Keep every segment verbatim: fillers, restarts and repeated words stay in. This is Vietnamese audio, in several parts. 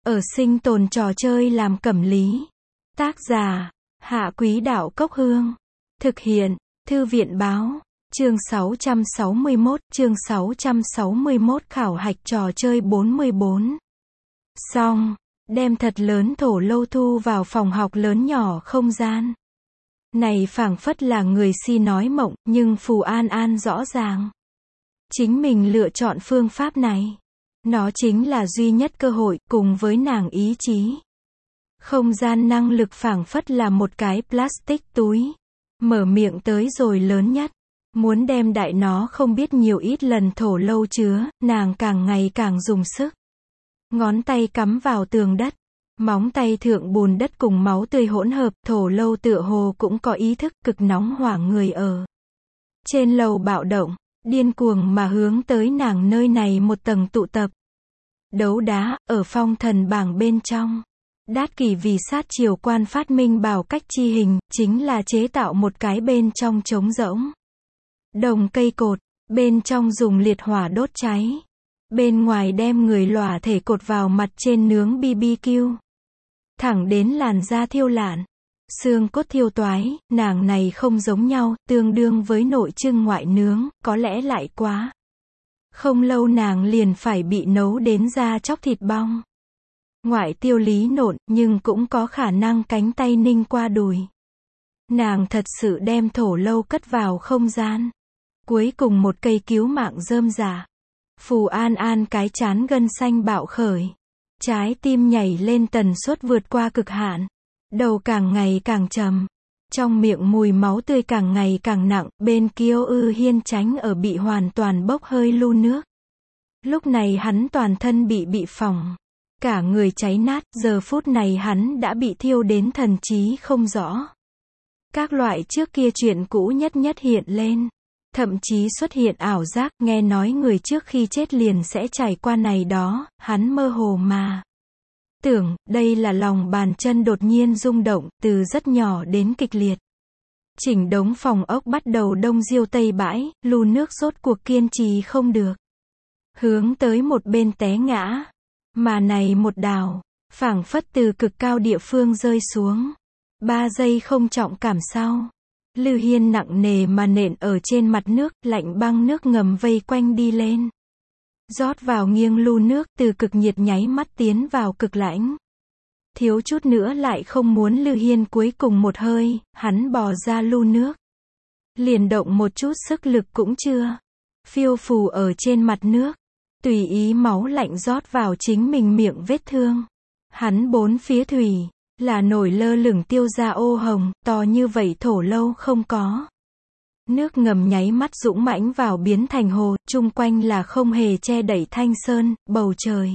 Ở sinh tồn trò chơi làm cẩm lý. Tác giả, Hạ Quý Đạo Cốc Hương. Thực hiện, Thư viện Báo. Chương sáu trăm sáu mươi mốt, chương sáu trăm sáu mươi mốt khảo hạch trò chơi bốn mươi bốn. Xong, đem thật lớn thổ lâu thu vào phòng học lớn nhỏ không gian. Này phảng phất là người si nói mộng, nhưng Phù An An rõ ràng. Chính mình lựa chọn phương pháp này. Nó chính là duy nhất cơ hội, cùng với nàng ý chí. Không gian năng lực phảng phất là một cái plastic túi. Mở miệng tới rồi lớn nhất. Muốn đem đại nó không biết nhiều ít lần thổ lâu chứa, nàng càng ngày càng dùng sức. Ngón tay cắm vào tường đất. Móng tay thượng bùn đất cùng máu tươi hỗn hợp, thổ lâu tựa hồ cũng có ý thức, cực nóng hỏa người ở. Trên lầu bạo động, điên cuồng mà hướng tới nàng nơi này một tầng tụ tập. Đấu đá, ở phong thần bảng bên trong. Đát kỷ vì sát triều quan phát minh bảo cách chi hình, chính là chế tạo một cái bên trong trống rỗng. Đồng cây cột, bên trong dùng liệt hỏa đốt cháy. Bên ngoài đem người lòa thể cột vào mặt trên nướng bê bê kiu. Thẳng đến làn da thiêu lạn. Xương cốt thiêu toái, nàng này không giống nhau, tương đương với nội trưng ngoại nướng, có lẽ lại quá. Không lâu nàng liền phải bị nấu đến da chóc thịt bong. Ngoại tiêu lý nộn, nhưng cũng có khả năng cánh tay ninh qua đùi. Nàng thật sự đem thổ lâu cất vào không gian. Cuối cùng một cây cứu mạng rơm rạ. Phù An An cái chán gân xanh bạo khởi. Trái tim nhảy lên tần suất vượt qua cực hạn. Đầu càng ngày càng trầm. Trong miệng mùi máu tươi càng ngày càng nặng, bên kia ư hiên tránh ở bị hoàn toàn bốc hơi lu nước. Lúc này hắn toàn thân bị bị phỏng. Cả người cháy nát, giờ phút này hắn đã bị thiêu đến thần trí không rõ. Các loại trước kia chuyện cũ nhất nhất hiện lên. Thậm chí xuất hiện ảo giác, nghe nói người trước khi chết liền sẽ trải qua này đó, hắn mơ hồ mà. Tưởng, đây là lòng bàn chân đột nhiên rung động, từ rất nhỏ đến kịch liệt. Chỉnh đống phòng ốc bắt đầu đông diêu tây bãi, lu nước rốt cuộc kiên trì không được. Hướng tới một bên té ngã. Mà này một đào, phảng phất từ cực cao địa phương rơi xuống. Ba giây không trọng cảm sau. Lư Hiên nặng nề mà nện ở trên mặt nước, lạnh băng nước ngầm vây quanh đi lên. Rót vào nghiêng lu nước, từ cực nhiệt nháy mắt tiến vào cực lạnh. Thiếu chút nữa lại không muốn Lư Hiên cuối cùng một hơi, hắn bò ra lu nước. Liền động một chút sức lực cũng chưa. Phiêu phù ở trên mặt nước. Tùy ý máu lạnh rót vào chính mình miệng vết thương. Hắn bốn phía thủy. Là nổi lơ lửng tiêu ra ô hồng, to như vậy thổ lâu không có. Nước ngầm nháy mắt dũng mãnh vào biến thành hồ, chung quanh là không hề che đậy thanh sơn, bầu trời.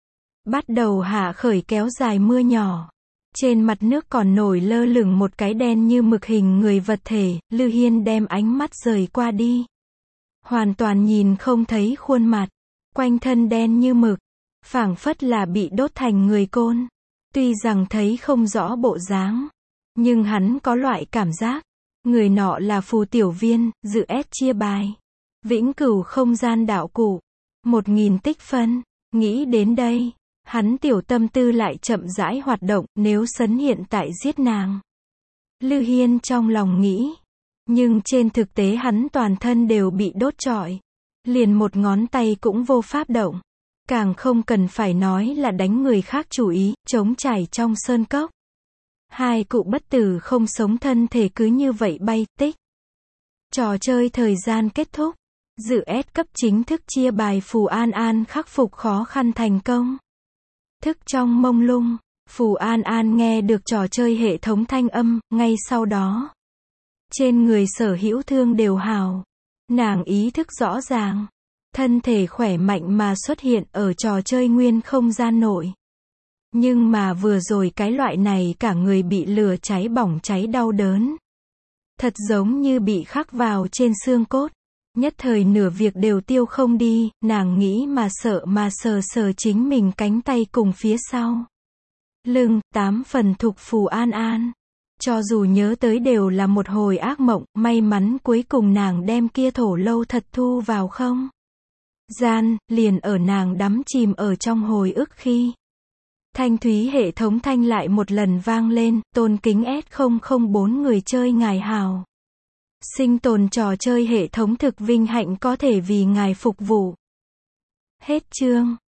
Bắt đầu hạ khởi kéo dài mưa nhỏ. Trên mặt nước còn nổi lơ lửng một cái đen như mực hình người vật thể, Lư Hiên đem ánh mắt rời qua đi. Hoàn toàn nhìn không thấy khuôn mặt, quanh thân đen như mực, phảng phất là bị đốt thành người côn. Tuy rằng thấy không rõ bộ dáng, nhưng hắn có loại cảm giác, người nọ là Phù Tiểu Viên, dự S chia bài. Vĩnh cửu không gian đạo cụ. Một nghìn tích phân. Nghĩ đến đây, hắn tiểu tâm tư lại chậm rãi hoạt động, nếu sấn hiện tại giết nàng. Lư Hiên trong lòng nghĩ. Nhưng trên thực tế hắn toàn thân đều bị đốt trọi. Liền một ngón tay cũng vô pháp động. Càng không cần phải nói là đánh người khác chủ ý, trống trải trong sơn cốc. Hai cụ bất tử không sống thân thể cứ như vậy bay, tích. Trò chơi thời gian kết thúc. Dự S cấp chính thức chia bài Phù An An khắc phục khó khăn thành công. Thức trong mông lung, Phù An An nghe được trò chơi hệ thống thanh âm, ngay sau đó. Trên người sở hữu thương đều hào. Nàng ý thức rõ ràng. Thân thể khỏe mạnh mà xuất hiện ở trò chơi nguyên không gian nội. Nhưng mà vừa rồi cái loại này cả người bị lửa cháy bỏng cháy đau đớn. Thật giống như bị khắc vào trên xương cốt. Nhất thời nửa việc đều tiêu không đi, nàng nghĩ mà sợ mà sờ sờ chính mình cánh tay cùng phía sau. Lưng, tám phần thuộc Phù An An. Cho dù nhớ tới đều là một hồi ác mộng, may mắn cuối cùng nàng đem kia thổ lâu thật thu vào không. Gian, liền ở nàng đắm chìm ở trong hồi ức khi. Thanh thúy hệ thống thanh lại một lần vang lên, tôn kính S không không bốn người chơi ngài hào. Sinh tồn trò chơi hệ thống thực vinh hạnh có thể vì ngài phục vụ. Hết chương.